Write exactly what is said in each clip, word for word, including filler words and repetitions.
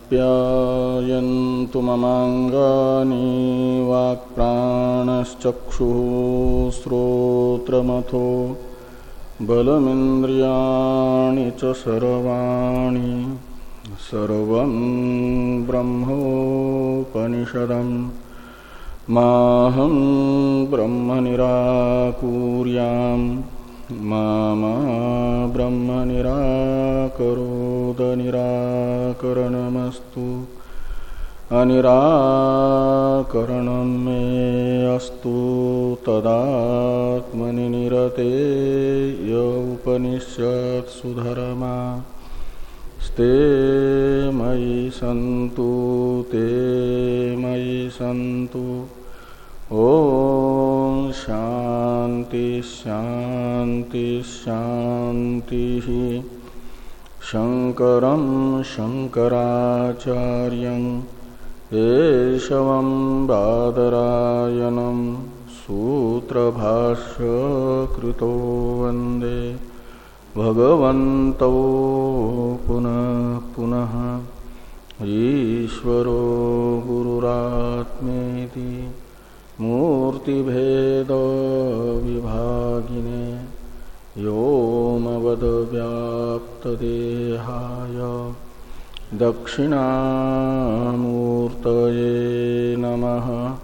आप्यायन्तु ममाङ्गानि वाक्प्राणश्चक्षुः श्रोत्रमथो बलमिन्द्रियाणि च सर्वाणि सर्वं ब्रह्मोपनिषदम् माहं ब्रह्म निराकुर्याम् मा मा ब्रह्म निराकरोद निराकरणमस्तु अनिराकरणं मे अस्तु तदात्मनि निरतेय उपनिषत्सु धर्मा स्ते मयि सन्तु ते मयि सन्तु। ओम शांति शांति शांति। शंकरं शंकराचार्यं केशवं बादरायणं सूत्रभाष्य कृतो वंदे भगवन्तौ पुनः पुनः। ईश्वरो गुरुरात्मेति मूर्तिभेद विभागिने व्योमवद्व्याप्तदेहाय दक्षिणामूर्तये नमः।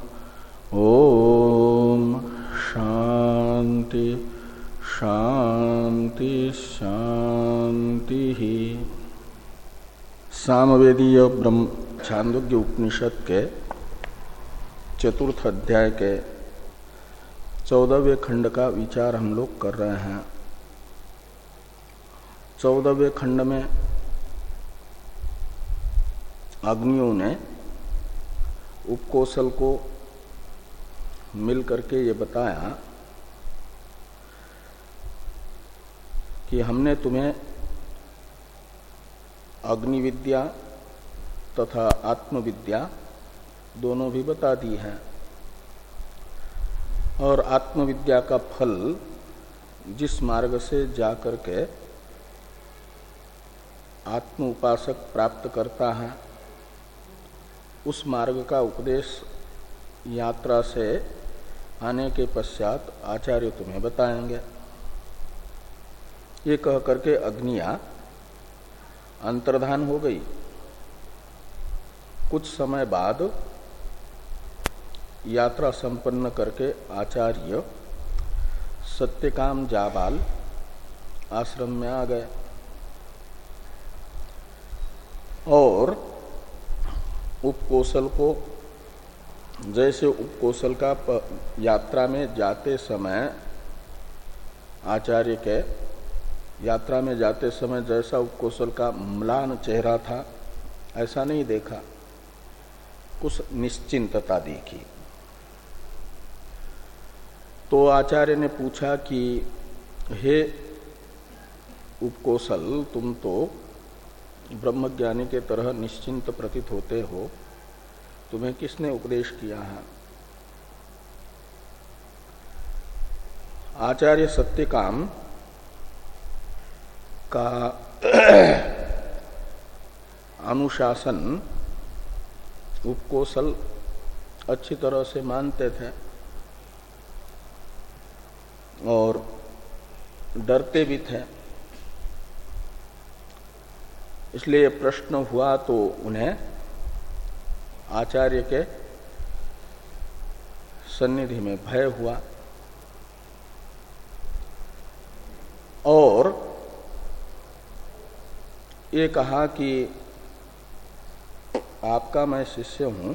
ओम शांति शांति शांति। सामवेदीय ब्रह्म छांदोग्य उपनिषद के चतुर्थ अध्याय के चौदहवें खंड का विचार हम लोग कर रहे हैं। चौदहवें खंड में अग्नियों ने उपकोशल को मिल करके ये बताया कि हमने तुम्हें अग्नि विद्या तथा आत्मविद्या दोनों भी बता दी है और आत्मविद्या का फल जिस मार्ग से जाकर के आत्म उपासक प्राप्त करता है उस मार्ग का उपदेश यात्रा से आने के पश्चात आचार्य तुम्हें बताएंगे। ये कह करके अग्नियां अंतर्धान हो गई। कुछ समय बाद यात्रा संपन्न करके आचार्य सत्यकाम जाबाल आश्रम में आ गए और उपकोशल को जैसे उपकोशल का यात्रा में जाते समय आचार्य के यात्रा में जाते समय जैसा उपकोशल का म्लान चेहरा था ऐसा नहीं देखा, कुछ निश्चिंतता देखी। तो आचार्य ने पूछा कि हे उपकोशल, तुम तो ब्रह्मज्ञानी के तरह निश्चिंत प्रतीत होते हो, तुम्हें किसने उपदेश किया है? आचार्य सत्यकाम का अनुशासन उपकोशल अच्छी तरह से मानते थे और डरते भी थे। इसलिए प्रश्न हुआ तो उन्हें आचार्य के सन्निधि में भय हुआ और ये कहा कि आपका मैं शिष्य हूं,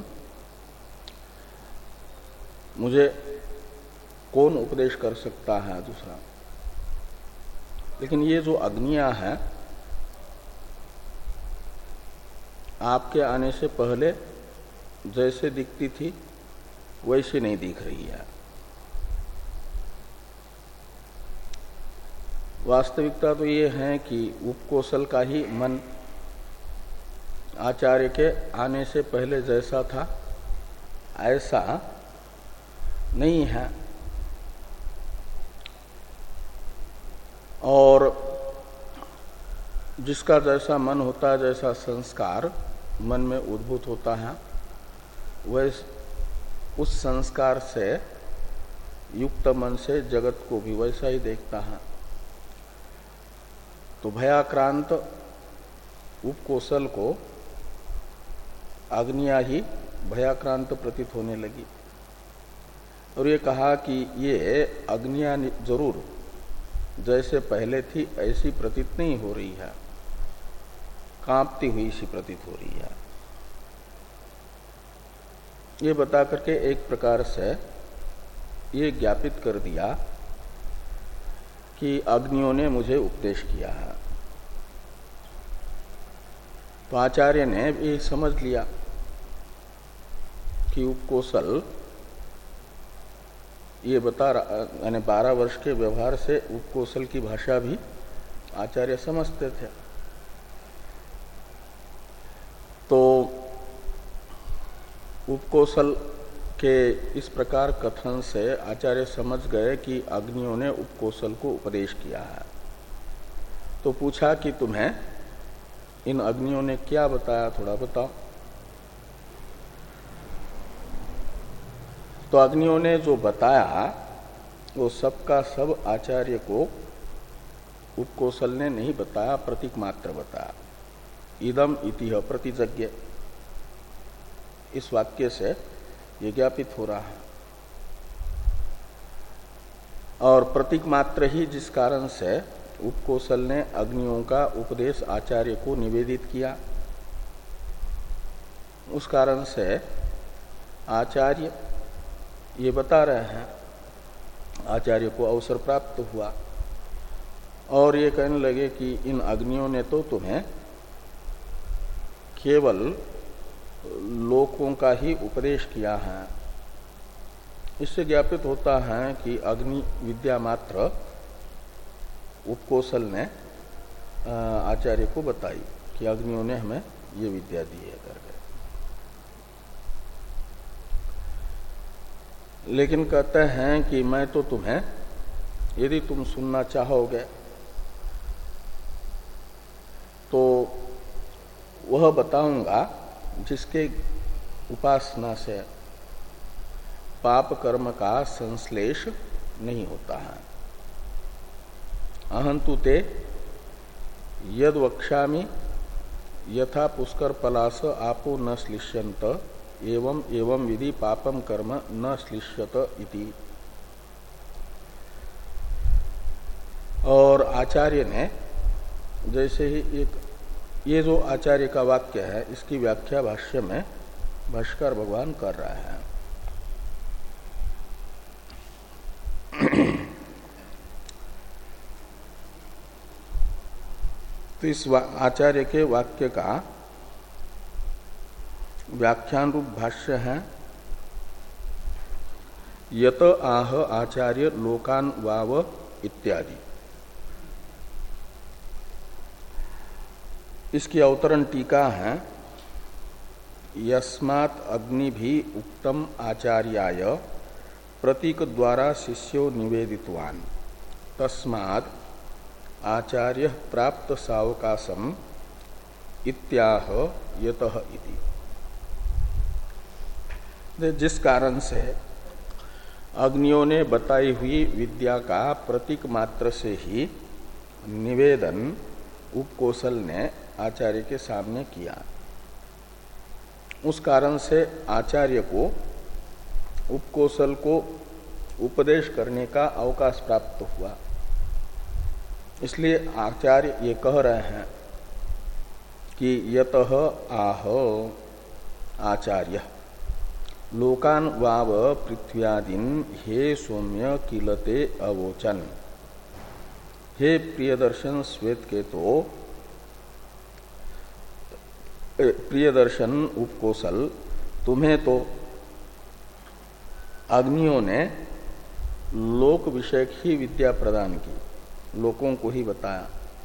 मुझे कौन उपदेश कर सकता है दूसरा। लेकिन ये जो अग्नियां हैं आपके आने से पहले जैसे दिखती थी वैसी नहीं दिख रही है। वास्तविकता तो ये है कि उपकोशल का ही मन आचार्य के आने से पहले जैसा था ऐसा नहीं है और जिसका जैसा मन होता है, जैसा संस्कार, मन में उद्भूत होता है वह उस संस्कार से युक्त मन से जगत को भी वैसा ही देखता है। तो भयाक्रांत उपकोशल को अग्निया ही भयाक्रांत प्रतीत होने लगी और ये कहा कि ये अग्निया जरूर जैसे पहले थी ऐसी प्रतीत नहीं हो रही है, कांपती हुई सी प्रतीत हो रही है। ये बता करके एक प्रकार से ये ज्ञापित कर दिया कि अग्नियों ने मुझे उपदेश किया है। तो आचार्य ने भी समझ लिया कि उपकोशल ये बता रहा, यानी बारह वर्ष के व्यवहार से उपकोशल की भाषा भी आचार्य समझते थे। तो उपकोशल के इस प्रकार कथन से आचार्य समझ गए कि अग्नियों ने उपकोशल को उपदेश किया है। तो पूछा कि तुम्हें इन अग्नियों ने क्या बताया, थोड़ा बताओ। तो अग्नियों ने जो बताया वो सबका सब आचार्य को उपकोशल ने नहीं बताया, प्रतीक मात्र बताया। इदम इतिह प्रतिजज्ञ, इस वाक्य से ये ज्ञापित हो रहा है। और प्रतीक मात्र ही जिस कारण से उपकोशल ने अग्नियों का उपदेश आचार्य को निवेदित किया, उस कारण से आचार्य ये बता रहे हैं, आचार्य को अवसर प्राप्त हुआ और ये कहने लगे कि इन अग्नियों ने तो तुम्हें केवल लोकों का ही उपदेश किया है। इससे ज्ञापित होता है कि अग्नि विद्या मात्र उपकोशल ने आचार्य को बताई कि अग्नियों ने हमें ये विद्या दी है करके। लेकिन कहते हैं कि मैं तो तुम्हें, यदि तुम सुनना चाहोगे तो वह बताऊंगा जिसके उपासना से पाप कर्म का संश्लेष नहीं होता है। अहंतु ते यद वक्ष्यामि यथा पुष्कर पलास आपो न श्लिष्यन्त एवं एवं विधि पापम कर्म न श्लिष्यत इति। और आचार्य ने जैसे ही एक ये जो आचार्य का वाक्य है इसकी व्याख्या भाष्य में भाष्कर भगवान कर रहे हैं। तो इस आचार्य के वाक्य का व्याख्यान रूप भाष्य है, यत आह आचार्य लोकान वाव इत्यादि। इसकी अवतरण टीका है, यस्मात् अग्नि भी उक्तम आचार्याय प्रतीक द्वारा शिष्यो निवेदितवान तस्माद् आचार्य प्राप्त सावकाशम इत्याह यतः इति। जिस कारण से अग्नियों ने बताई हुई विद्या का प्रतीक मात्र से ही निवेदन उपकोशल ने आचार्य के सामने किया, उस कारण से आचार्य को उपकोशल को उपदेश करने का अवकाश प्राप्त हुआ। इसलिए आचार्य ये कह रहे हैं कि यतः आह आचार्य लोकान वाव पृथ्व्यादिन हे सौम्य किलते अवोचन। हे प्रियदर्शन श्वेत के तो प्रियदर्शन उपकोशल, तुम्हें तो अग्नियों ने लोक विषयक ही विद्या प्रदान की, लोकों को ही बताया।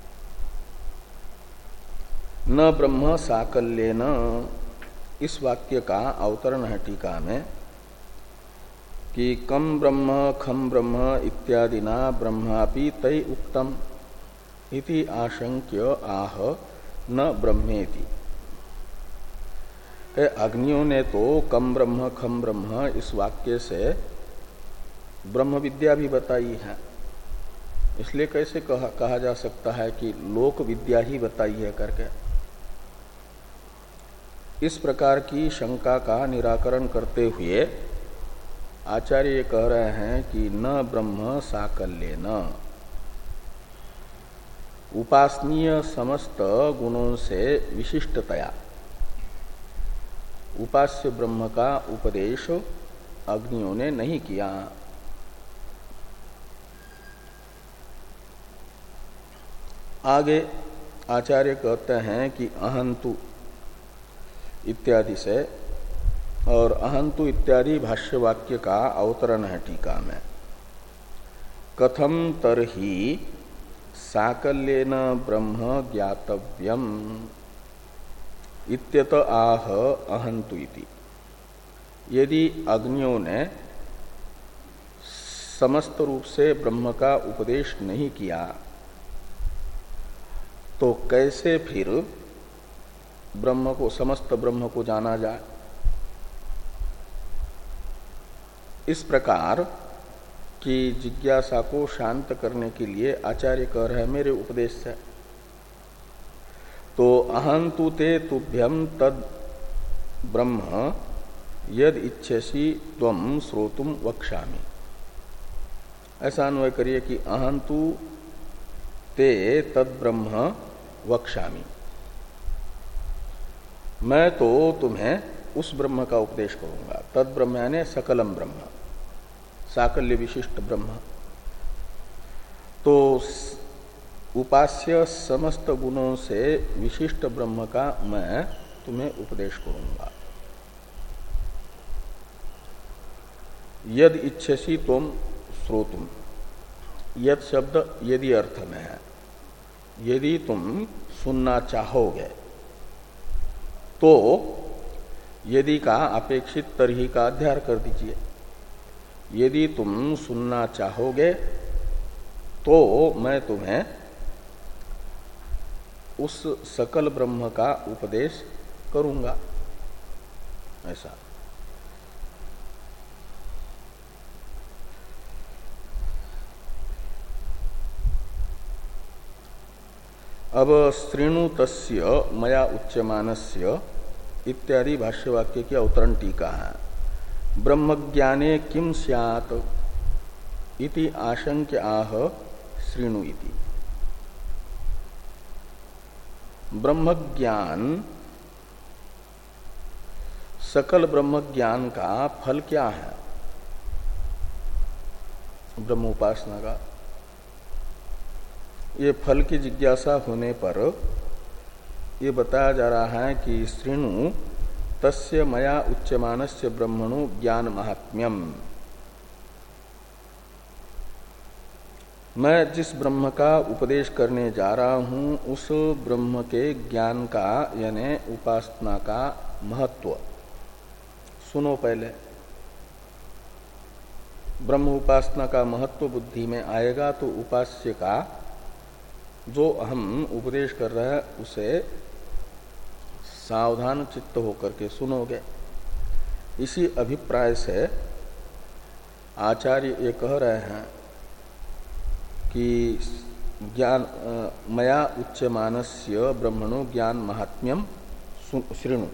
न ब्रह्म साकल्येन, इस वाक्य का अवतरण है टीका में कि कम ब्रह्म खम ब्रह्म इत्यादिना ब्रह्मापि तै उक्तम इति आशंक्य आह न ब्रह्मेति। अग्नियों ने तो कम ब्रह्म खम ब्रह्म इस वाक्य से ब्रह्म विद्या भी बताई है, इसलिए कैसे कहा, कहा जा सकता है कि लोक विद्या ही बताई है करके। इस प्रकार की शंका का निराकरण करते हुए आचार्य कह रहे हैं कि न ब्रह्म साकल्य न उपासनीय समस्त गुणों से विशिष्टतया उपास्य ब्रह्म का उपदेश अग्नियों ने नहीं किया। आगे आचार्य कहते हैं कि अहंतु इत्यादि से, और अहंतु इत्यादि भाष्य वाक्य का अवतरण है टीका में। कथम तरहि साकल्येन ब्रह्म ज्ञातव्यम इत्यत आह अहंतु इति। यदि अग्नियों ने समस्त रूप से ब्रह्म का उपदेश नहीं किया तो कैसे फिर ब्रह्म को, समस्त ब्रह्म को जाना जाए। इस प्रकार की जिज्ञासा को शांत करने के लिए आचार्य कह रहे हैं मेरे उपदेश से। तो अहंतु ते तुभ्यम तद ब्रह्म यद इच्छसि त्वं श्रोतुम वक्ष्यामि। ऐसा अन्वय करिए कि अहंतु ते तद ब्रह्म वक्ष्यामि, मैं तो तुम्हें उस ब्रह्म का उपदेश करूंगा। तद ब्रह्म यानी सकलम ब्रह्म, साकल्य विशिष्ट ब्रह्म। तो उपास्य समस्त गुणों से विशिष्ट ब्रह्म का मैं तुम्हें उपदेश करूंगा। यद इच्छसि तुम श्रोतुम, यद शब्द यदि अर्थ में है। यदि तुम सुनना चाहोगे तो यदि का अपेक्षित तरही का अध्यार कर दीजिए। यदि तुम सुनना चाहोगे तो मैं तुम्हें उस सकल ब्रह्म का उपदेश करूंगा। ऐसा अब श्रृणु तस्य मया उच्यमानस्य इत्यादि भाष्यवाक्य की अवतरण टीका है। ब्रह्मज्ञाने किम स्यात् इति आशंक्य आह श्रृणु इति। ब्रह्मज्ञान, सकल ब्रह्मज्ञान का फल क्या है? ब्रह्म उपासना का। ये फल की जिज्ञासा होने पर ये बताया जा रहा है कि श्रृणु तस्य मया उच्यमानस्य ब्रह्मणो ज्ञान महात्म्यम। मैं जिस ब्रह्म का उपदेश करने जा रहा हूं उस ब्रह्म के ज्ञान का यानी उपासना का महत्व सुनो। पहले ब्रह्म उपासना का महत्व बुद्धि में आएगा तो उपास्य का जो हम उपदेश कर रहे हैं उसे सावधान चित्त होकर के सुनोगे। इसी अभिप्राय से आचार्य ये कह रहे हैं कि ज्ञान मया उच्यमानस्य ब्रह्मणो ज्ञान महात्म्यम श्रृणु।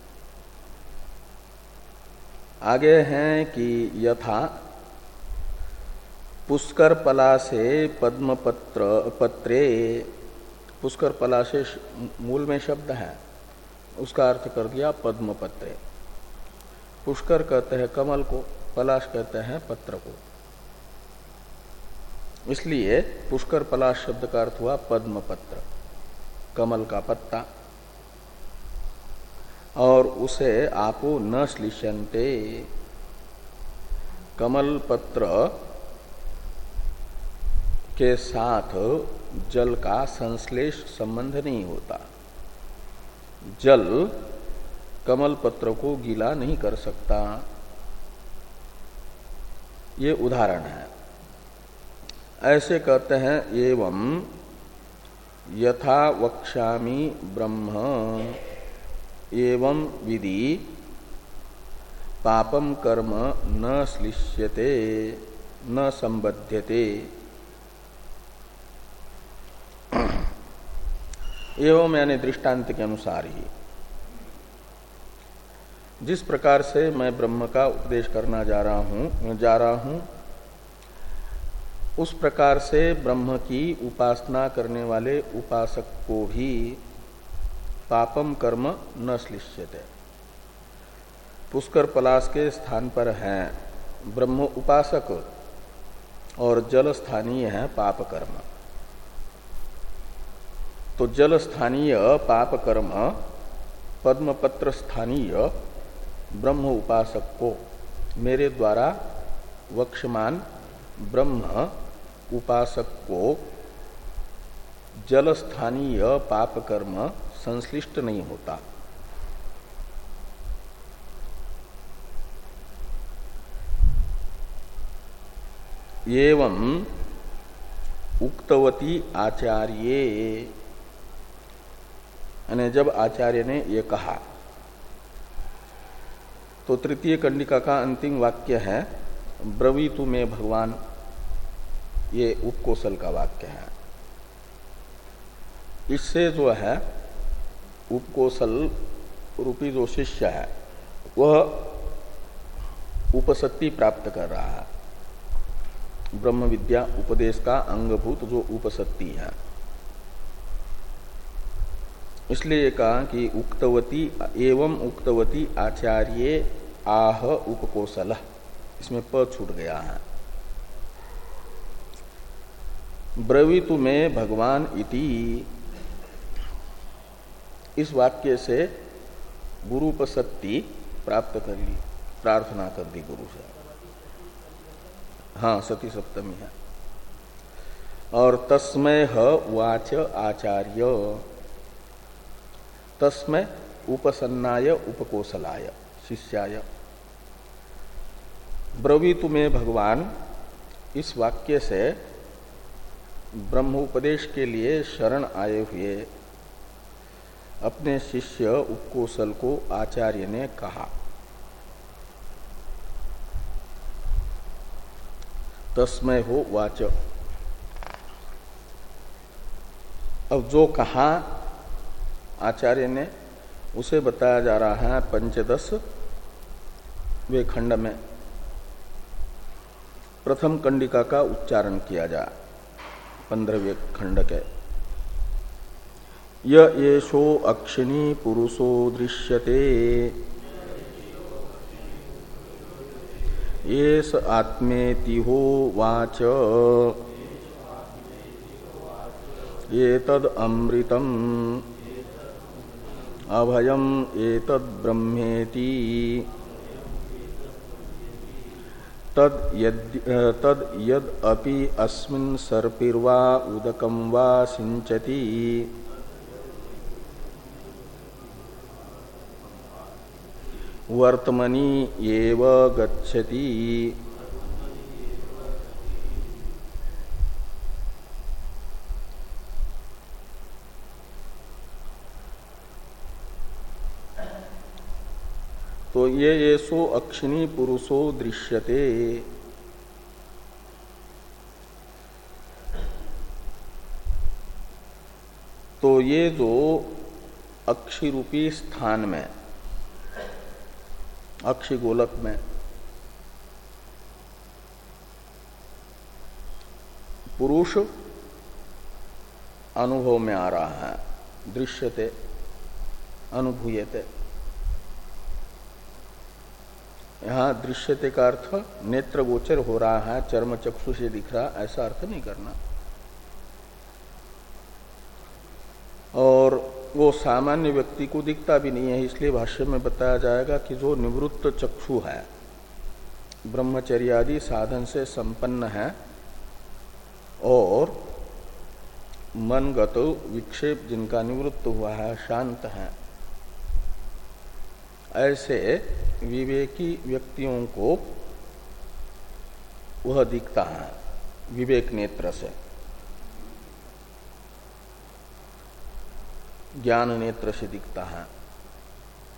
आगे हैं कि यथा पुष्कर पलासे पद्मपत्र पत्रे। पुष्कर पलासे मूल में शब्द है, उसका अर्थ कर दिया पद्मपत्रे। पुष्कर कहते हैं कमल को, पलाश कहते हैं पत्र को, इसलिए पुष्कर पलाश शब्द का अर्थ हुआ पद्मपत्र, कमल का पत्ता। और उसे आपो न श्लिष्यन्ते, कमल पत्र के साथ जल का संश्लेष संबंध नहीं होता। जल कमल पत्र को गीला नहीं कर सकता। ये उदाहरण है। ऐसे कहते हैं एवं यथा वक्ष्यामि ब्रह्म एवं विधि पापम कर्म न श्लिष्यते न संबध्यते। एवं यानी दृष्टांत के अनुसार ही जिस प्रकार से मैं ब्रह्म का उपदेश करना जा रहा हूं जा रहा हूं उस प्रकार से ब्रह्म की उपासना करने वाले उपासक को भी पापम कर्म न श्लिष्यते। पुष्कर पलाश के स्थान पर हैं ब्रह्म उपासक और जल स्थानीय है पाप कर्म। तो जल स्थानीय पाप कर्म पद्मपत्र स्थानीय ब्रह्म उपासक को मेरे द्वारा वक्षमान ब्रह्म उपासक को जल स्थानीय पाप कर्म संश्लिष्ट नहीं होता। एवं उक्तवती आचार्ये, यानी जब आचार्य ने ये कहा तो तृतीय कंडिका का अंतिम वाक्य है ब्रवीतु में भगवान, ये उपकोसल का वाक्य है। इससे जो है उपकोसल रूपी जो शिष्य है वह उपसत्ति प्राप्त कर रहा है। ब्रह्म विद्या उपदेश का अंगभूत जो उपसत्ति है, इसलिए कहा कि उक्तवती एवं उक्तवती आचार्ये आह उपकोसल, इसमें प छूट गया है। ब्रवीतु में भगवान इति, इस वाक्य से गुरुपसत्ति प्राप्त कर ली, प्रार्थना कर दी गुरु से। हाँ, सती सप्तमी है। और तस्मै ह वाच आचार्य, तस्मै उपसन्नाय उपकोसलाय शिष्याय। ब्रवीतु में भगवान इस वाक्य से ब्रह्म उपदेश के लिए शरण आए हुए अपने शिष्य उपकोसल को आचार्य ने कहा। तस्मै हो वाच। अब जो कहा आचार्य ने उसे बताया जा रहा है पंचदश वे खंड में। प्रथम कंडिका का उच्चारण किया जा पंद्रहवें खंड के। य येषो अक्षिणी पुरुषो दृश्यते येष आत्मेति हो वाच एतद् अमृतम् अभयम् एतद् ब्रह्मेति तद् यद् तद् यद् अपि अस्मिन् सर्पिर्वा उदकं वा सिंचति वर्तमनि एव गच्छति। तो ये येषो अक्षिणी पुरुषो दृश्यते, तो ये जो अक्षि रूपी स्थान में, अक्षि गोलक में पुरुष अनुभव में आ रहा है, दृश्यते अनुभूयते। यहाँ दृश्यते का अर्थ नेत्र गोचर हो रहा है, चर्म चक्षु से दिख रहा, ऐसा अर्थ नहीं करना। और वो सामान्य व्यक्ति को दिखता भी नहीं है, इसलिए भाष्य में बताया जाएगा कि जो निवृत्त चक्षु है, ब्रह्मचर्यादि साधन से संपन्न है और मनगत विक्षेप जिनका निवृत्त हुआ है, शांत है, ऐसे विवेकी व्यक्तियों को वह दिखता है विवेक नेत्र से, ज्ञान नेत्र से दिखता है।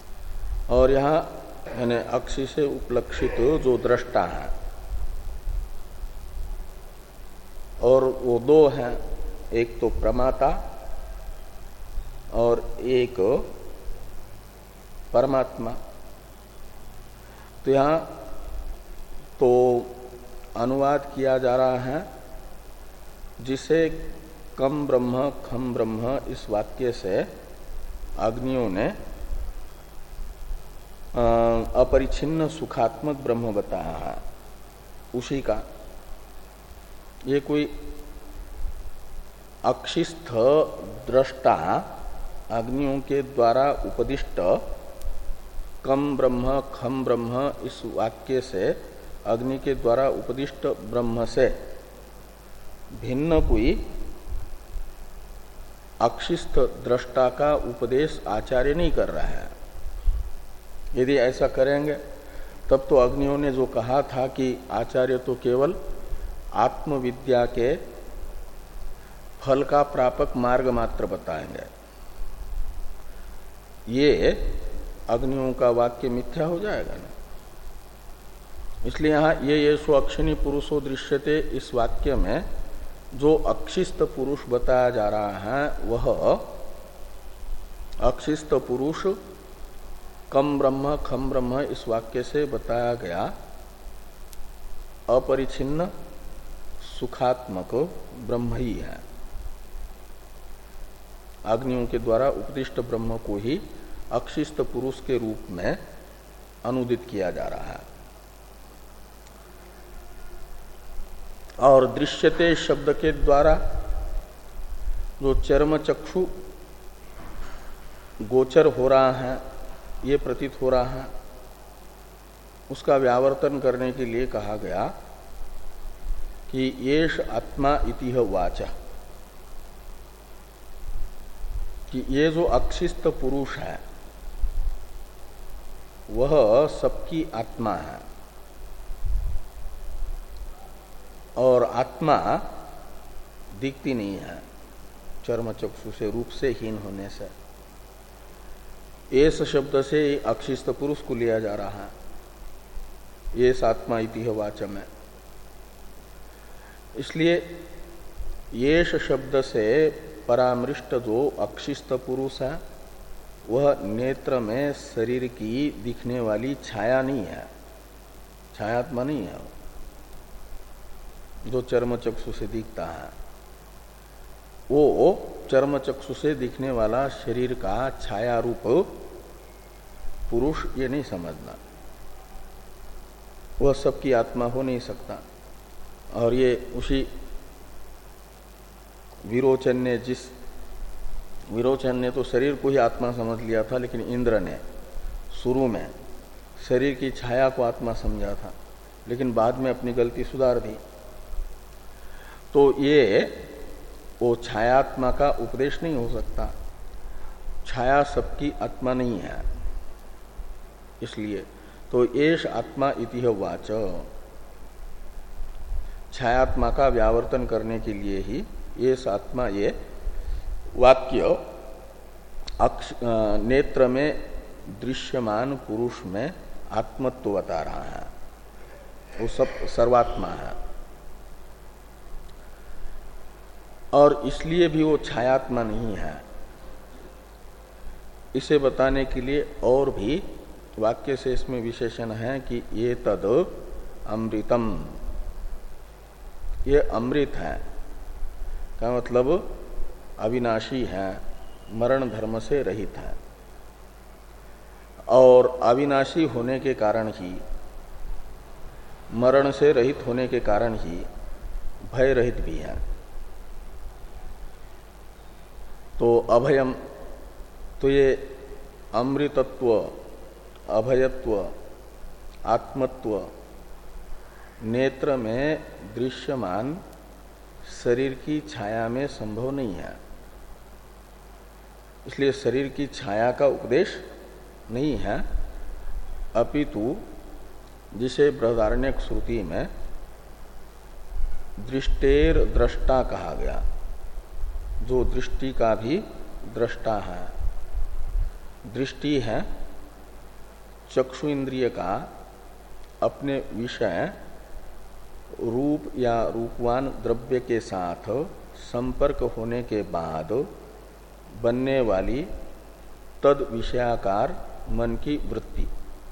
और यहाँ यानी अक्षि से उपलक्षित जो दृष्टा है और वो दो हैं, एक तो प्रमाता और एक परमात्मा। तो यहाँ तो अनुवाद किया जा रहा है जिसे कम ब्रह्म खम ब्रह्म इस वाक्य से अग्नियों ने अपरिछिन्न सुखात्मक ब्रह्म बताया है, उसी का। ये कोई अक्षिस्थ दृष्टा अग्नियों के द्वारा उपदिष्ट कम ब्रह्म खम ब्रह्म इस वाक्य से अग्नि के द्वारा उपदिष्ट ब्रह्म से भिन्न कोई अक्षिस्थ दृष्टा का उपदेश आचार्य नहीं कर रहा है। यदि ऐसा करेंगे तब तो अग्नियों ने जो कहा था कि आचार्य तो केवल आत्मविद्या के फल का प्रापक मार्ग मात्र बताएंगे, ये अग्नियों का वाक्य मिथ्या हो जाएगा ना। इसलिए यहाँ ये ये सो अक्षिणी पुरुषो दृश्यते इस वाक्य में जो अक्षिस्त पुरुष बताया जा रहा है वह अक्षिस्त पुरुष कम ब्रह्म खम ब्रह्म इस वाक्य से बताया गया अपरिछिन्न सुखात्मक ब्रह्म ही है। अग्नियों के द्वारा उपदिष्ट ब्रह्म को ही अक्षिस्त पुरुष के रूप में अनुदित किया जा रहा है। और दृश्यते शब्द के द्वारा जो चर्म चक्षु गोचर हो रहा है, ये प्रतीत हो रहा है, उसका व्यावर्तन करने के लिए कहा गया कि येष आत्मा इतिह वाचा, कि ये जो अक्षिस्त पुरुष है वह सबकी आत्मा है और आत्मा दिखती नहीं है चर्म चक्षु से रूप से हीन होने से। एस शब्द से अक्षिस्त पुरुष को लिया जा रहा है, ये आत्मा इतिह वाचम है। इसलिए येष शब्द से परामृष्ट जो अक्षिस्त पुरुष है वह नेत्र में शरीर की दिखने वाली छाया नहीं है, छायात्मा नहीं है जो चर्म चक्षु से दिखता है। वो चर्म चक्षु से दिखने वाला शरीर का छाया रूप पुरुष ये नहीं समझना, वह सबकी आत्मा हो नहीं सकता। और ये उसी विरोचन ने जिस विरोचन ने तो शरीर को ही आत्मा समझ लिया था, लेकिन इंद्र ने शुरू में शरीर की छाया को आत्मा समझा था, लेकिन बाद में अपनी गलती सुधार दी। तो ये वो छायात्मा का उपदेश नहीं हो सकता, छाया सबकी आत्मा नहीं है। इसलिए तो एष आत्मा इतिह वाच, छायात्मा का व्यावर्तन करने के लिए ही ये आत्मा ये वाक्य अक्ष नेत्र में दृश्यमान पुरुष में आत्मत्व बता रहा है, वो सब सर्वात्मा है। और इसलिए भी वो छायात्मा नहीं है, इसे बताने के लिए और भी वाक्य से इसमें विशेषण है कि ये तद अमृतम, ये अमृत है का मतलब अविनाशी है, मरण धर्म से रहित है। और अविनाशी होने के कारण ही, मरण से रहित होने के कारण ही भय रहित भी है। तो अभयम, तो ये अमृतत्व, अभयत्व, आत्मत्व नेत्र में दृश्यमान शरीर की छाया में संभव नहीं है। इसलिए शरीर की छाया का उपदेश नहीं है, अपितु जिसे बृहदारण्यक श्रुति में दृष्टेर दृष्टा कहा गया, जो दृष्टि का भी दृष्टा है, दृष्टि है चक्षु इंद्रिय का अपने विषय रूप या रूपवान द्रव्य के साथ संपर्क होने के बाद बनने वाली तद विषयाकार मन की वृत्ति,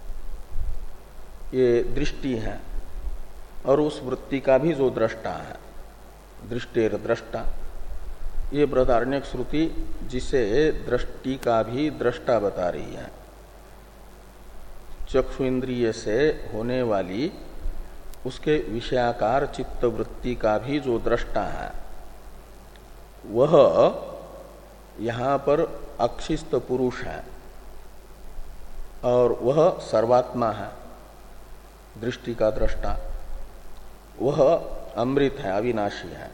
ये दृष्टि है। और उस वृत्ति का भी जो दृष्टा है, दृष्टेर दृष्टा, ये बृहदारण्यक श्रुति जिसे दृष्टि का भी दृष्टा बता रही है। चक्षु इंद्रिय से होने वाली उसके विषयाकार चित्त वृत्ति का भी जो दृष्टा है, वह यहाँ पर अक्षिस्त पुरुष है और वह सर्वात्मा है। दृष्टि का दृष्टा वह अमृत है, अविनाशी है।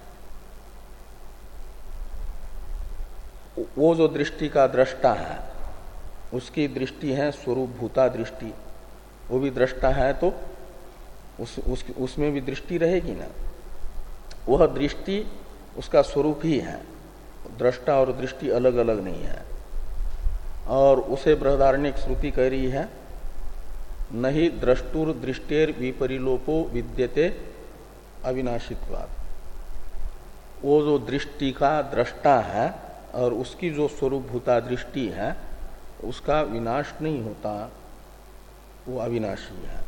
वो जो दृष्टि का दृष्टा है उसकी दृष्टि है स्वरूप भूता दृष्टि, वो भी दृष्टा है तो उस, उस उसमें भी दृष्टि रहेगी ना। वह दृष्टि उसका स्वरूप ही है, दृष्टा और दृष्टि अलग अलग नहीं है। और उसे बृहदारण्यक श्रुति कह रही है, नहीं द्रष्टुर दृष्टेर विपरिलोपो विद्यते अविनाशित्वात्। वो जो दृष्टि का दृष्टा है और उसकी जो स्वरूप भूता दृष्टि है उसका विनाश नहीं होता, वो अविनाशी है।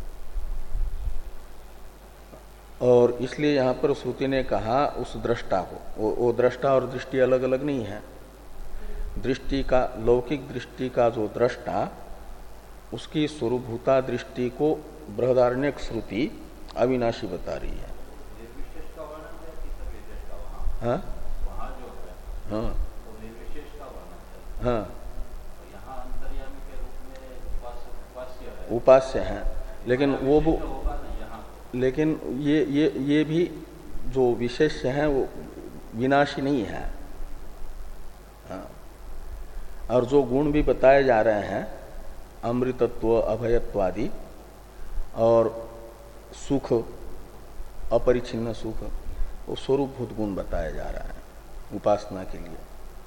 और इसलिए यहाँ पर श्रुति ने कहा उस दृष्टा को, वो, वो दृष्टा और दृष्टि अलग अलग नहीं है। दृष्टि का, लौकिक दृष्टि का जो दृष्टा, उसकी स्वरूभूता दृष्टि को बृहदारण्यक श्रुति अविनाशी बता रही है। हाँ हाँ हाँ, उपास्य है, लेकिन वो भी, लेकिन ये ये ये भी जो विशेष्य है वो विनाशी नहीं है। हाँ। और जो गुण भी बताए जा रहे हैं, अमृतत्व, अभयत्वादि और सुख, अपरिच्छिन्न सुख, वो स्वरूपभूत गुण बताया जा रहा है उपासना के लिए।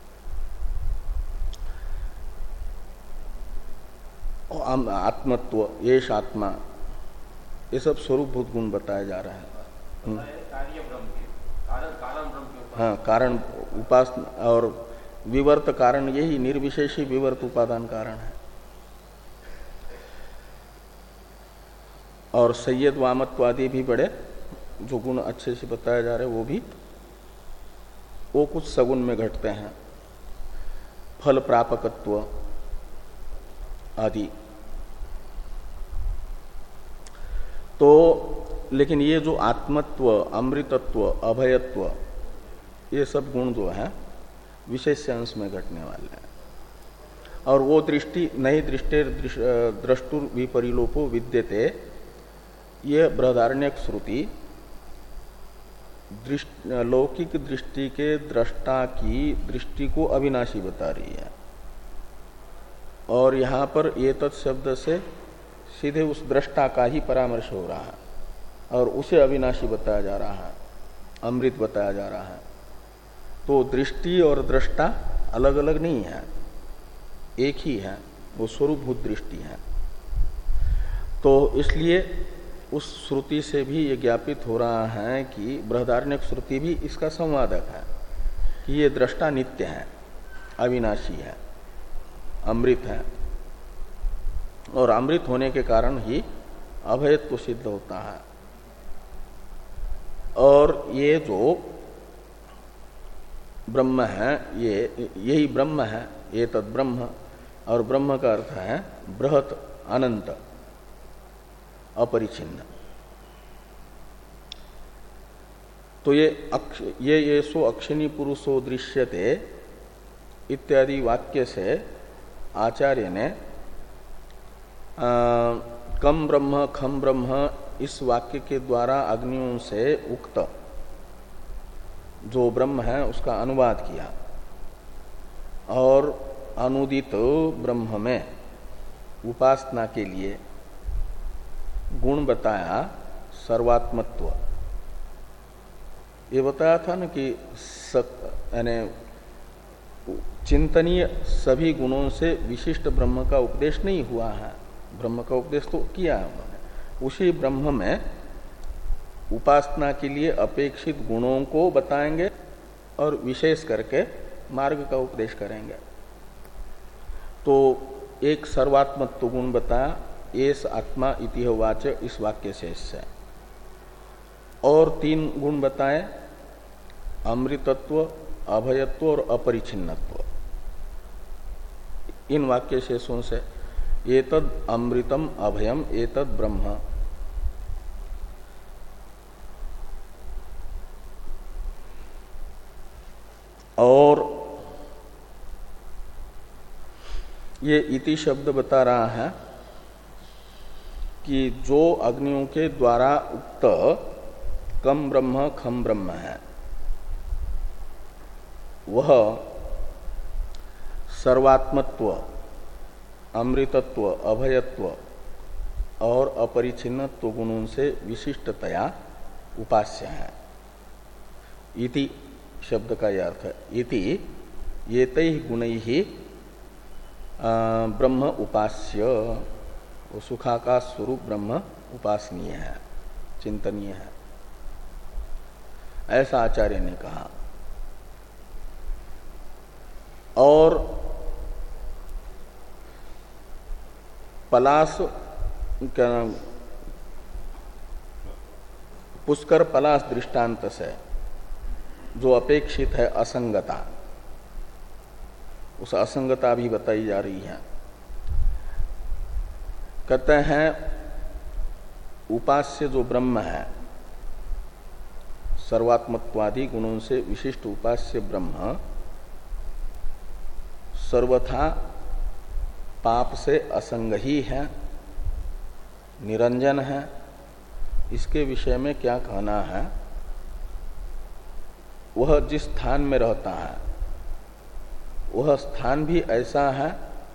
आत्मत्व, येष आत्मा, ये सब स्वरूपभूत गुण बताया जा रहा है। हाँ, कारण उपासना और विवर्त कारण, यही निर्विशेषी विवर्त उपादान कारण है। और सैयद वामत्वादि भी बड़े जो गुण अच्छे से बताया जा रहे हैं, वो भी वो कुछ सगुण में घटते हैं, फल प्रापकत्व आदि। तो लेकिन ये जो आत्मत्व, अमृतत्व, अभयत्व, ये सब गुण जो है विशेष अंश में घटने वाले हैं। और वो दृष्टि नहीं दृष्टेर द्रष्टुर विपरिलोपो विद्यते, ये बृहदारण्यक श्रुति लौकिक दृष्टि के दृष्टा की दृष्टि को अविनाशी बता रही है। और यहाँ पर ये तत्शब्द से सीधे उस दृष्टा का ही परामर्श हो रहा है और उसे अविनाशी बताया जा रहा है, अमृत बताया जा रहा है। तो दृष्टि और दृष्टा अलग अलग नहीं है, एक ही है, वो स्वरूपभूत दृष्टि है। तो इसलिए उस श्रुति से भी ये ज्ञापित हो रहा है कि बृहदारण्यक श्रुति भी इसका संवादक है कि ये दृष्टा नित्य है, अविनाशी है, अमृत है। और अमृत होने के कारण ही अभयत्व सिद्ध होता है। और ये जो ब्रह्म है, ये यही ब्रह्म है, ये तद ब्रह्म। और ब्रह्म का अर्थ है बृहत, अनंत, अपरिचिन्न। तो ये अक्ष, ये ये सो अक्षिणी पुरुषो दृश्यते इत्यादि वाक्य से आचार्य ने आ, कम ब्रह्म खम ब्रह्म इस वाक्य के द्वारा अग्नियों से उक्त जो ब्रह्म है उसका अनुवाद किया और अनुदित ब्रह्म में उपासना के लिए गुण बताया सर्वात्मत्व। ये बताया था ना कि यानी चिंतनीय सभी गुणों से विशिष्ट ब्रह्म का उपदेश नहीं हुआ है, ब्रह्म का उपदेश तो किया है उन्होंने। उसी ब्रह्म में उपासना के लिए अपेक्षित गुणों को बताएंगे और विशेष करके मार्ग का उपदेश करेंगे। तो एक सर्वात्मत्व गुण बताया, एस आत्मा इति वाच इस वाक्य शेष से, और तीन गुण बताए, अमृतत्व, अभयत्व और अपरिछिन्नत्व। इन वाक्य शेषों से एतद अमृतम अभयम एतद ब्रह्म, और ये इति शब्द बता रहा है कि जो अग्नियों के द्वारा उक्त कम ब्रह्म खम ब्रह्म है वह सर्वात्मत्व, अमृतत्व, अभयत्व और अपरिछिन्नत्व गुणों से विशिष्टतया उपास्य है। इति शब्द का यह अर्थ है, इति एतैः गुणैः ब्रह्म उपास्य, वो सुखाकाश स्वरूप ब्रह्म उपासनीय है, चिंतनीय है, ऐसा आचार्य ने कहा। और पलाश क्या पुष्कर पलाश दृष्टांत से जो अपेक्षित है असंगता, उस असंगता भी बताई जा रही है। कहते हैं उपास्य जो ब्रह्म है, सर्वात्मत्वादि गुणों से विशिष्ट उपास्य ब्रह्म सर्वथा पाप से असंग ही है, निरंजन है। इसके विषय में क्या कहना है? वह जिस स्थान में रहता है वह स्थान भी ऐसा है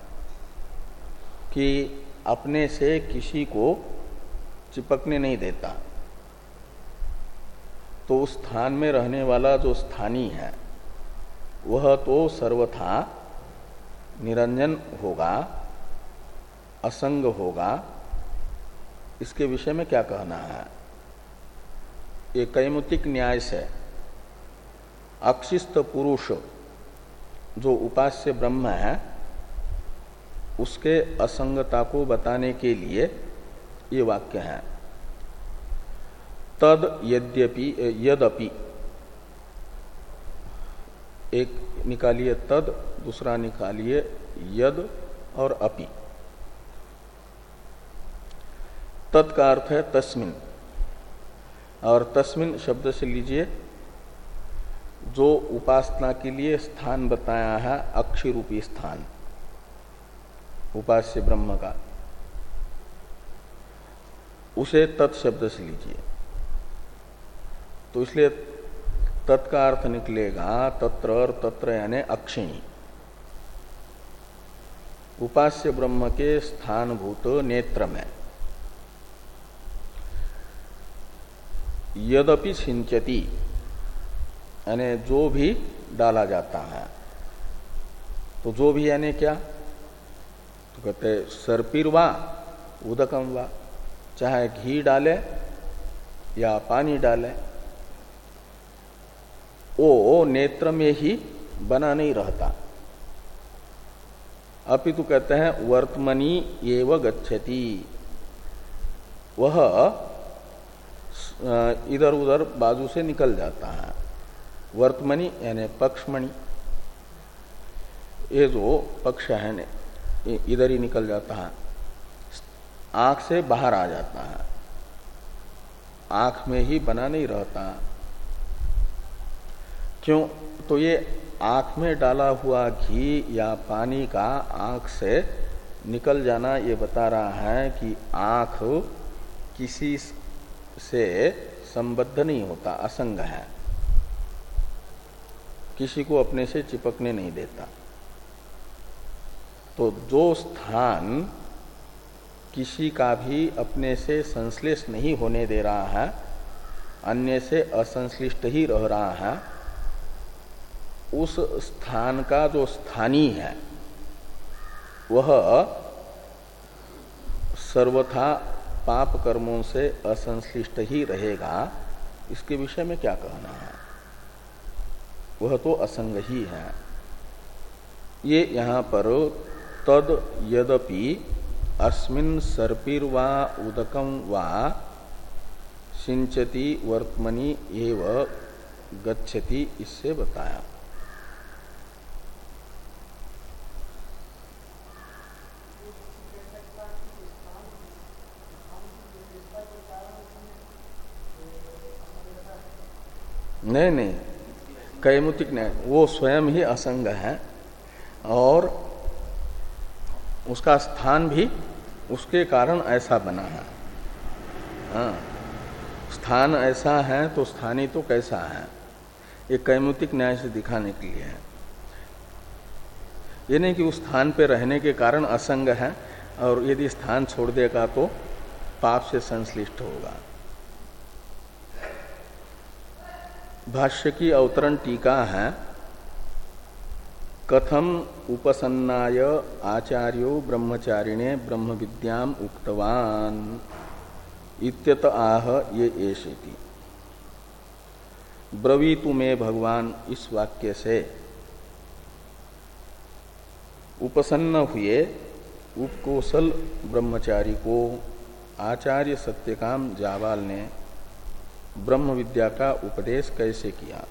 कि अपने से किसी को चिपकने नहीं देता। तो उस स्थान में रहने वाला जो स्थानी है वह तो सर्वथा निरंजन होगा, असंग होगा। इसके विषय में क्या कहना है? ये कैमुतिक न्याय से अक्षिस्त पुरुष जो उपास्य ब्रह्म है उसके असंगता को बताने के लिए ये वाक्य है। तद यद्यपि यदपि, एक निकालिए तद, दूसरा निकालिए यद और अपि। तद का अर्थ है तस्मिन, और तस्मिन शब्द से लीजिए जो उपासना के लिए स्थान बताया है, अक्षि रूपी स्थान उपास्य ब्रह्म का, उसे तत्शब्द से लीजिए। तो इसलिए तत् का अर्थ निकलेगा तत्र और तत्र यानी अक्षिणी, उपास्य ब्रह्म के स्थानभूत नेत्र में। यद्यपि सिंचती यानी जो भी डाला जाता है। तो जो भी यानी क्या? तो कहते सर्पिर्वा उदकम वा, चाहे घी डाले या पानी डाले, वो नेत्र में ही बना नहीं रहता। अपितु कहते हैं वर्तमनी एव गच्छति, वह इधर उधर बाजू से निकल जाता है। वर्तमनी यानी पक्षमणि, ये जो पक्ष है ने इधर ही निकल जाता है, आंख से बाहर आ जाता है, आंख में ही बना नहीं रहता। क्यों? तो ये आंख में डाला हुआ घी या पानी का आंख से निकल जाना ये बता रहा है कि आंख किसी से संबद्ध नहीं होता, असंग है, किसी को अपने से चिपकने नहीं देता। तो जो स्थान किसी का भी अपने से संश्लेष नहीं होने दे रहा है, अन्य से असंश्लिष्ट ही रह रहा है, उस स्थान का जो स्थानी है वह सर्वथा पाप कर्मों से असंश्लिष्ट ही रहेगा, इसके विषय में क्या कहना है? वह तो असंग ही है। ये यहाँ पर तद यद्यपि अस्मिन् सर्पिर्वा उदकं वा सिंचति वर्त्मनि एव गच्छति, इससे बताया। नहीं नहीं, कैमुतिक नहीं, वो स्वयं ही असंग है और उसका स्थान भी उसके कारण ऐसा बना है। हाँ, स्थान ऐसा है तो स्थानी तो कैसा है, ये कैमुतिक न्याय से दिखाने के लिए है। ये नहीं कि उस स्थान पे रहने के कारण असंग है और यदि स्थान छोड़ देगा तो पाप से संश्लिष्ट होगा। भाष्य की अवतरण टीका है, कथम उपसन्नाय आचार्यो ब्रह्मचारिणे ब्रह्म विद्याम उक्तवान इत्यत आह ये एषेति। ब्रवीतु में भगवान इस वाक्य से उपसन्न हुए उपकोसल ब्रह्मचारी को आचार्य सत्यकाम जावाल ने ब्रह्म विद्या का उपदेश कैसे किया।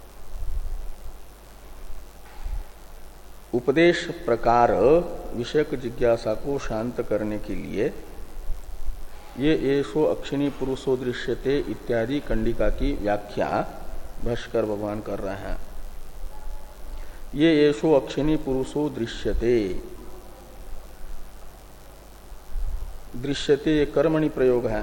उपदेश प्रकार विषयक जिज्ञासा को शांत करने के लिए ये एषो अक्षिणी पुरुषो दृश्यते इत्यादि कंडिका की व्याख्या भाष्कर भगवान कर रहे हैं। ये एषो अक्षिणी पुरुषो दृश्यते, दृश्यते ये कर्मणि प्रयोग है,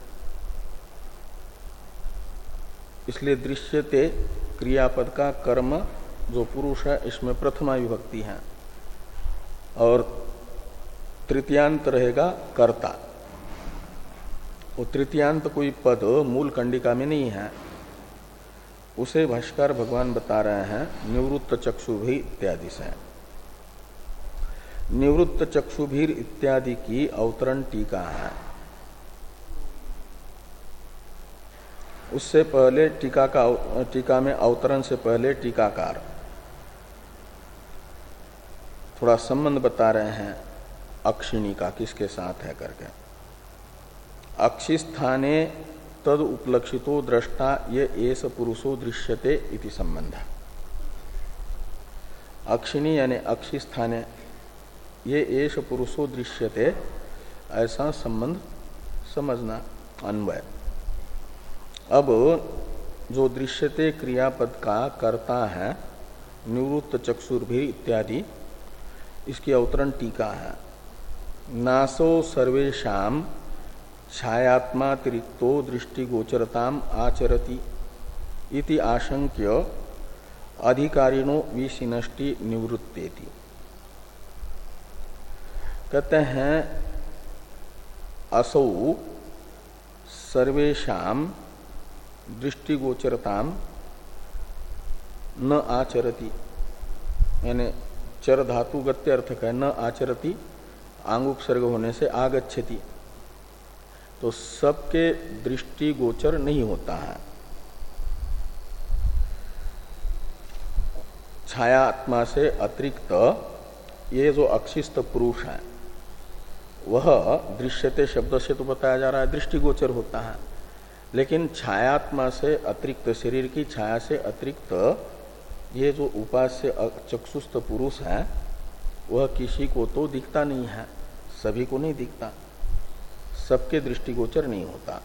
इसलिए दृश्यते क्रियापद का कर्म जो पुरुष है इसमें प्रथमा विभक्ति है और तृतीयांत रहेगा कर्ता। वो तृतीयांत कोई पद मूल कंडिका में नहीं है, उसे भाष्कर भगवान बता रहे हैं निवृत्त चक्षुभी इत्यादि से। निवृत्त चक्षुभीर इत्यादि की अवतरण टीका है। उससे पहले टीका का टीका में अवतरण से पहले टीकाकार थोड़ा संबंध बता रहे हैं अक्षिणी का किसके साथ है करके। अक्षिस्थाने तद उपलक्षितो दृष्टा ये एस पुरुषो दृश्यते इति संबंध। अक्षिणी यानी अक्षिस्थाने ये एस पुरुषो दृश्यते, ऐसा संबंध समझना अन्वय। अब जो दृश्यते क्रियापद का कर्ता है निवृत्त चक्षुर्भी इत्यादि, इसकी अवतरण टीका है। नासो सर्वेषां छायात्मातिरिक्तो दृष्टिगोचरताम आचरति इति आशंक्य अधिकारिणो विशिनष्टि निवृत्तेति। कहते हैं असौ सर्वेषां दृष्टिगोचरताम न आचरति, यानी चर धातु गत्य अर्थक है, न आचरति आंग उपसर्ग होने से आगच्छति, तो सबके दृष्टि गोचर नहीं होता है। छाया आत्मा से अतिरिक्त ये जो अक्षिस्त पुरुष है वह दृश्यते शब्द से तो बताया जा रहा है दृष्टि गोचर होता है, लेकिन छायात्मा से अतिरिक्त शरीर की छाया से अतिरिक्त ये जो उपास्य चक्षुस्थ पुरुष है वह किसी को तो दिखता नहीं है, सभी को नहीं दिखता, सबके दृष्टिगोचर नहीं होता।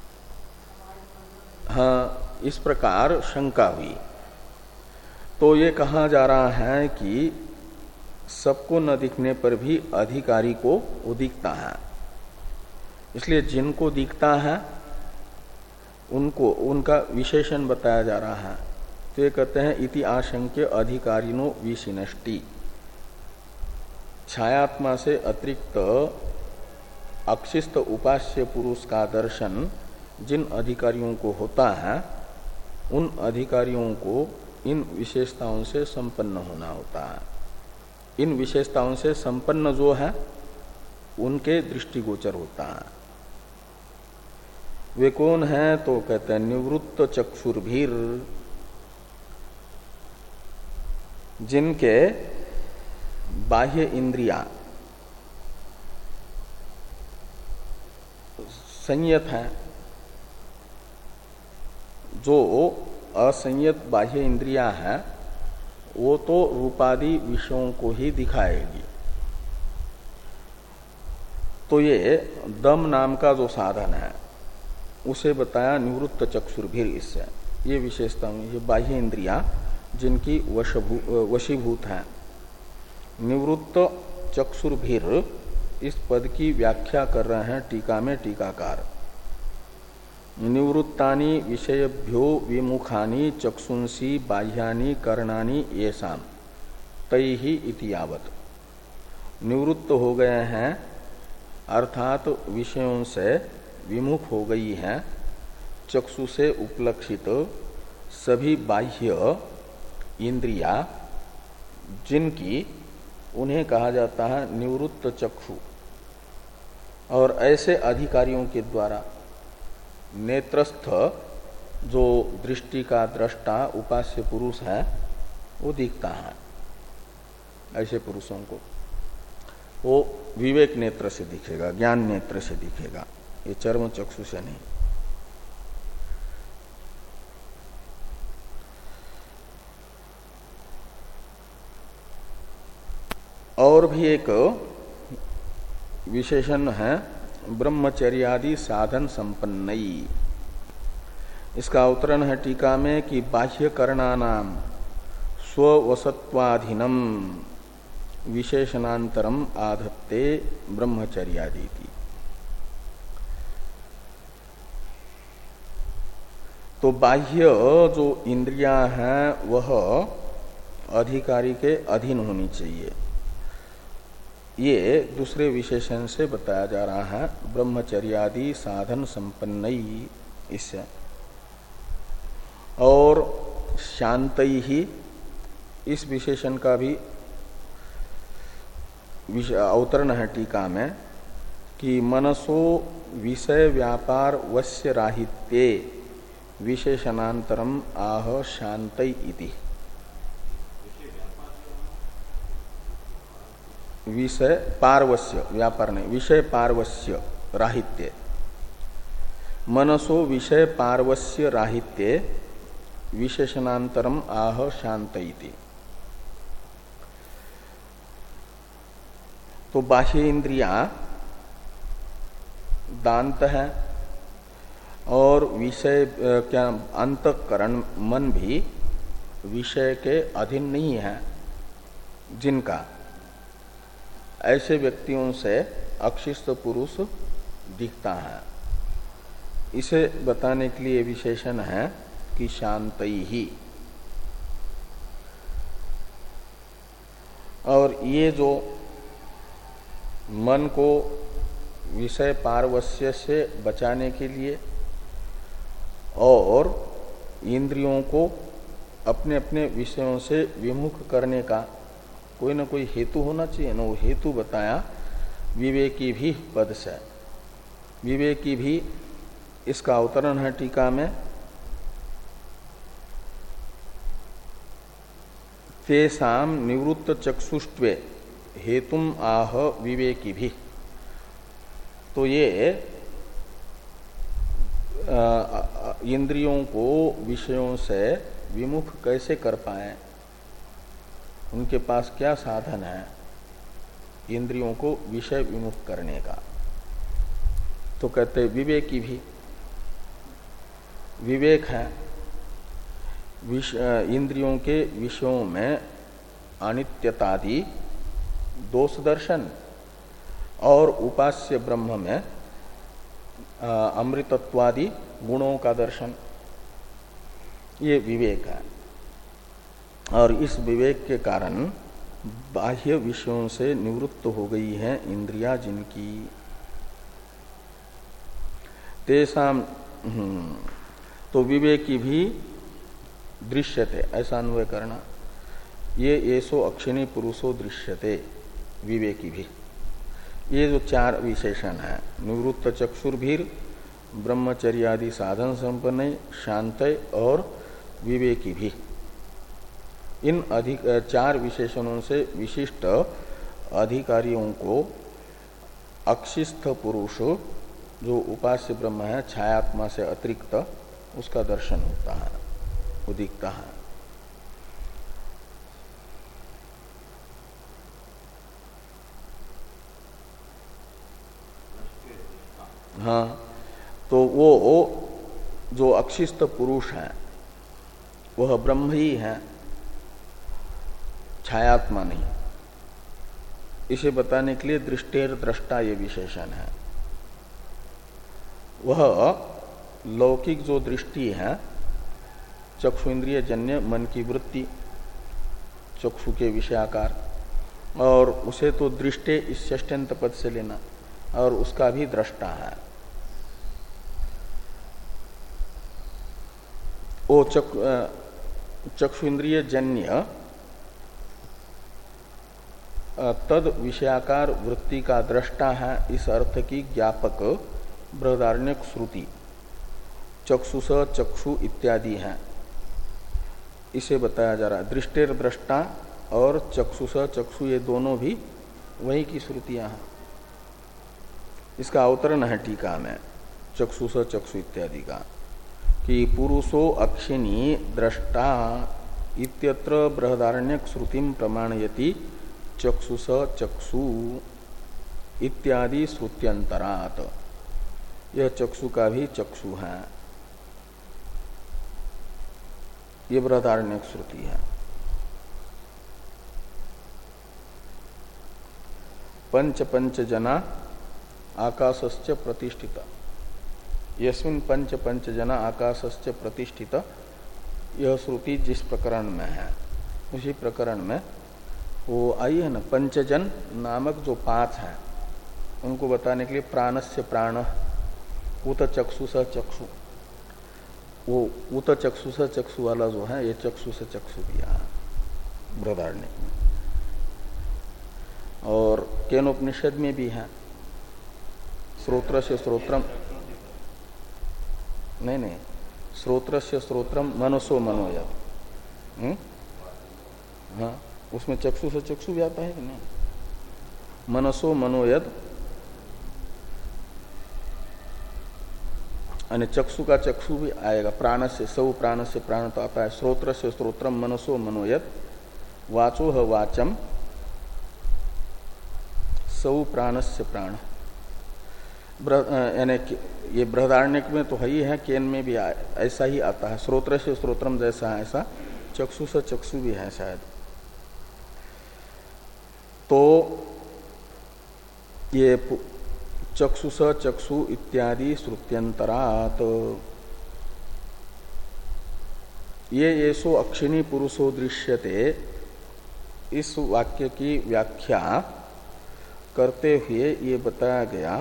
हाँ, इस प्रकार शंका हुई तो ये कहा जा रहा है कि सबको न दिखने पर भी अधिकारी को वो दिखता है, इसलिए जिनको दिखता है उनको उनका विशेषण बताया जा रहा है। तो ये कहते हैं इति आशंक्य अधिकारिणो विशिनष्टि। छायात्मा से अतिरिक्त अक्षिस्त उपास्य पुरुष का दर्शन जिन अधिकारियों को होता है उन अधिकारियों को इन विशेषताओं से संपन्न होना होता है। इन विशेषताओं से संपन्न जो है उनके दृष्टिगोचर होता है। वे कौन है? तो कहते हैं निवृत्त चक्षुर्भीर, जिनके बाह्य इंद्रियां संयत हैं, जो असंयत बाह्य इंद्रियां हैं वो तो रूपादि विषयों को ही दिखाएगी। तो ये दम नाम का जो साधन है उसे बताया निवृत्त चक्षुर्भीर। इससे ये विशेषता हुई, ये बाह्य इंद्रियां जिनकी वशभू वशीभूत हैं। निवृत्त चक्षुर्भीर इस पद की व्याख्या कर रहे हैं टीका में टीकाकार। निवृत्तानि विषयभ्यो विमुखानि चक्षुंसी बाह्यानि कर्णानि येषाम तैहि इति यावत्। निवृत्त हो गए हैं अर्थात विषयों से विमुख हो गई हैं चक्षु से उपलक्षित सभी बाह्य इंद्रियां, जिनकी उन्हें कहा जाता है निवृत्त चक्षु। और ऐसे अधिकारियों के द्वारा नेत्रस्थ जो दृष्टि का दृष्टा उपास्य पुरुष है वो दिखता है। ऐसे पुरुषों को वो विवेक नेत्र से दिखेगा, ज्ञान नेत्र से दिखेगा, ये चर्म चक्षु से नहीं। और भी एक विशेषण है ब्रह्मचर्यादि साधन संपन्नई। इसका अवतरण है टीका में कि बाह्य करणानाम स्ववसत्वाधीनम विशेषणांतरम आधत्ते ब्रह्मचर्यादि की। तो बाह्य जो इंद्रियां हैं वह अधिकारी के अधीन होनी चाहिए, ये दूसरे विशेषण से बताया जा रहा है ब्रह्मचर्यादि साधन संपन्नई इससे। और शांतई ही इस विशेषण का भी अवतरण है टीका में कि मनसो विषय व्यापार वस्य राहित्ये विशेषणांतरम आह शांतई इति। विषय पार्वस्य, व्यापार नहीं, विषय पार्वस्य राहित्य, मनसो विषय पार्वस्य राहित्य विशेषणांतरम आह शांतइति। तो बाह्य इंद्रियां दांत है और विषय क्या अंतःकरण मन भी विषय के अधीन नहीं है, जिनका ऐसे व्यक्तियों से अक्षिस्त पुरुष दिखता है। इसे बताने के लिए विशेषण है कि शांतई ही। और ये जो मन को विषय पारवश्य से बचाने के लिए और इंद्रियों को अपने अपने विषयों से विमुख करने का कोई ना कोई हेतु होना चाहिए ना। वो हेतु बताया विवेकी भी पद से। विवेकी भी इसका अवतरण है टीका में तेषाम निवृत्त चक्षुष्त्वे हेतुम आह विवेकी भी। तो ये इंद्रियों को विषयों से विमुख कैसे कर पाए, उनके पास क्या साधन है इंद्रियों को विषय विमुख करने का। तो कहते विवेकी भी, विवेक है इंद्रियों के विषयों में अनित्यतादि दोष दर्शन और उपास्य ब्रह्म में अमृतत्वादि गुणों का दर्शन, ये विवेक है। और इस विवेक के कारण बाह्य विषयों से निवृत्त हो गई है इंद्रियां जिनकी। तेषाम तो विवेकी भी दृश्यते, ऐसा अन्वय करना। ये येसो अक्षिणी पुरुषो दृश्यते, विवेकी भी। ये जो चार विशेषण है, निवृत्त चक्षुर्भीर, ब्रह्मचर्यादि साधन संपन्न, शांतय और विवेकी भी, इन अधिक चार विशेषणों से विशिष्ट अधिकारियों को अक्षिस्थ पुरुष जो उपास्य ब्रह्म है छायात्मा से अतिरिक्त, उसका दर्शन होता है, वो दिखता है। हाँ, तो वो जो अक्षिस्थ पुरुष है वह ब्रह्म ही है, छायात्मा नहीं। इसे बताने के लिए दृष्टेर दृष्टा ये विशेषण है। वह लौकिक जो दृष्टि है, चक्षु इंद्रिय जन्य मन की वृत्ति, चक्षु के विषयाकार, और उसे तो दृष्टे इस षष्ठ्यंत पद से लेना, और उसका भी दृष्टा है। वो चक, चक्षु इंद्रिय जन्य तद विषयाकार वृत्ति का दृष्टा है, इस अर्थ की ज्ञापक बृहदारण्यक श्रुति चक्षुष चक्षु इत्यादि है। इसे बताया जा रहा है। दृष्टेर दृष्टा और चक्षुष चक्षु ये दोनों भी वही की श्रुतियां हैं। इसका अवतरण है टीका में चक्षुष चक्षु इत्यादि का, कि पुरुषो अक्षिणी दृष्टा इत्यत्र बृहदारण्यक श्रुतिम प्रमाणयति चक्षुष चक्षु इत्यादि श्रुत्यंतरात। यह चक्षु का भी चक्षु है, ये बृहदारण्यक श्रुति है। पंच पंच जना आकाशस्य प्रतिष्ठित, यस्मिन पंच पंच जना आकाशस्य प्रतिष्ठित, यह श्रुति जिस प्रकरण में है उसी प्रकरण में वो आई है ना। पंचजन नामक जो पांच हैं उनको बताने के लिए प्राणस्य प्राण, उत चक्षु स चक्षु, वो उत चक्षु स चक्षु वाला जो है ये चक्षु स चक्षु दिया है बृहदारण्यक में। और केनोपनिषद में भी है, श्रोत्र से श्रोत्रम, नहीं नहीं श्रोत्र से श्रोत्रम मनसो मनोयत, हाँ उसमें चक्षु से चक्षु भी आता है कि नहीं। मनसो मनोयद, यानी चक्षु का चक्षु भी आएगा, प्राण से सौ प्राण से प्राण तो आता है। श्रोत्र से श्रोत्रम मनसो मनोयद, वाचो ह वाचम सौ प्राण से प्राण। यानी ये बृहदारण्यक में तो है ही है, केन में भी ऐसा ही आता है। श्रोत्र से श्रोत्रम जैसा है ऐसा चक्षु से चक्षु भी है शायद। तो ये चक्षुष चक्षु इत्यादि श्रुत्यंतरात, ये येषो अक्षिणी पुरुषो दृश्यते, इस वाक्य की व्याख्या करते हुए ये बताया गया,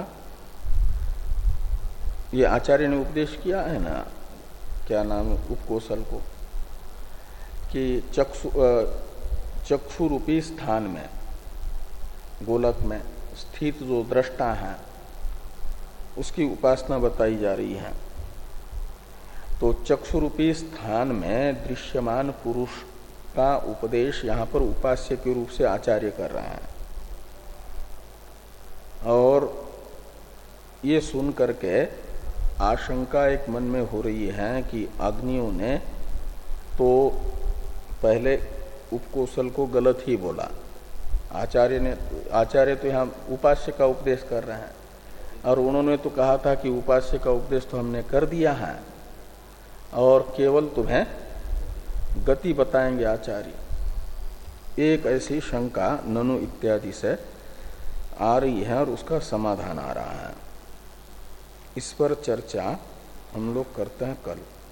ये आचार्य ने उपदेश किया है ना, क्या नाम उपकोशल को, कि चक्षु चक्षु रूपी स्थान में गोलक में स्थित जो दृष्टा है उसकी उपासना बताई जा रही है। तो चक्षु रूपी स्थान में दृश्यमान पुरुष का उपदेश यहाँ पर उपास्य के रूप से आचार्य कर रहा है। और ये सुन करके आशंका एक मन में हो रही है कि अग्नियों ने तो पहले उपकोशल को गलत ही बोला, आचार्य ने, आचार्य तो यहाँ उपास्य का उपदेश कर रहे हैं, और उन्होंने तो कहा था कि उपास्य का उपदेश तो हमने कर दिया है और केवल तुम्हें गति बताएंगे आचार्य। एक ऐसी शंका ननु इत्यादि से आ रही है और उसका समाधान आ रहा है। इस पर चर्चा हम लोग करते हैं कल।